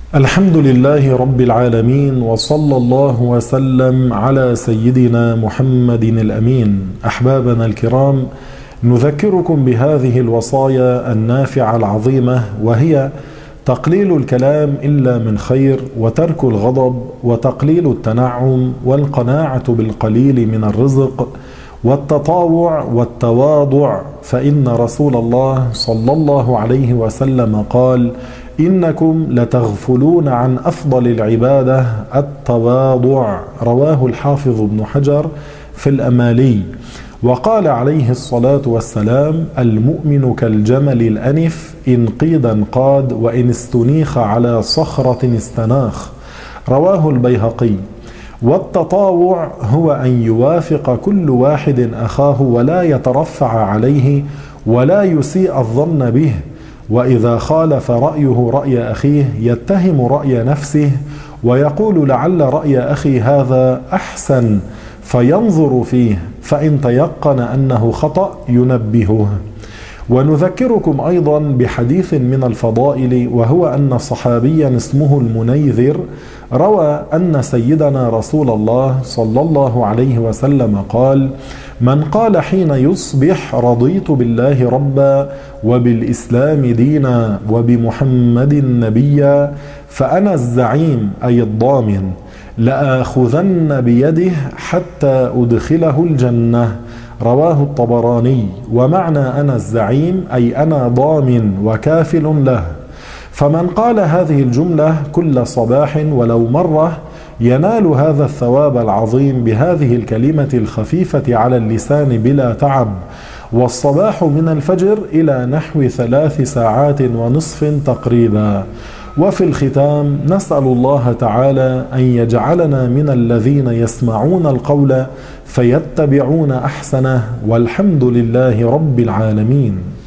الحمد لله رب العالمين، وصلى الله وسلم على سيدنا محمد الأمين. أحبابنا الكرام، نذكركم بهذه الوصايا النافعة العظيمة، وهي تقليل الكلام إلا من خير، وترك الغضب، وتقليل التنعم، والقناعة بالقليل من الرزق، والتطاوع والتواضع. فإن رسول الله صلى الله عليه وسلم قال: إنكم لتغفلون عن أفضل العبادة التواضع. رواه الحافظ ابن حجر في الأمالي. وقال عليه الصلاة والسلام: المؤمن كالجمل الأنف، إن قيد انقاد، وإن استنيخ على صخرة استناخ. رواه البيهقي. والتطاوع هو أن يوافق كل واحد أخاه ولا يترفع عليه ولا يسيء الظن به، وإذا خالف رأيه رأي أخيه يتهم رأي نفسه ويقول: لعل رأي أخي هذا أحسن، فينظر فيه، فإن تيقن أنه خطأ ينبهه. ونذكركم أيضا بحديث من الفضائل، وهو أن صحابيا اسمه المنيذر روى أن سيدنا رسول الله صلى الله عليه وسلم قال: من قال حين يصبح: رضيت بالله ربا، وبالإسلام دينا، وبمحمد نبيا، فأنا الزعيم أي الضامن، لآخذن بيده حتى أدخله الجنة. رواه الطبراني. ومعنى أنا الزعيم أي أنا ضامن وكافل له. فمن قال هذه الجملة كل صباح ولو مرة ينال هذا الثواب العظيم بهذه الكلمة الخفيفة على اللسان بلا تعب. والصباح من الفجر إلى نحو 3 ساعات ونصف تقريبا. وفي الختام نسأل الله تعالى أن يجعلنا من الذين يسمعون القول فيتبعون أحسنه، والحمد لله رب العالمين.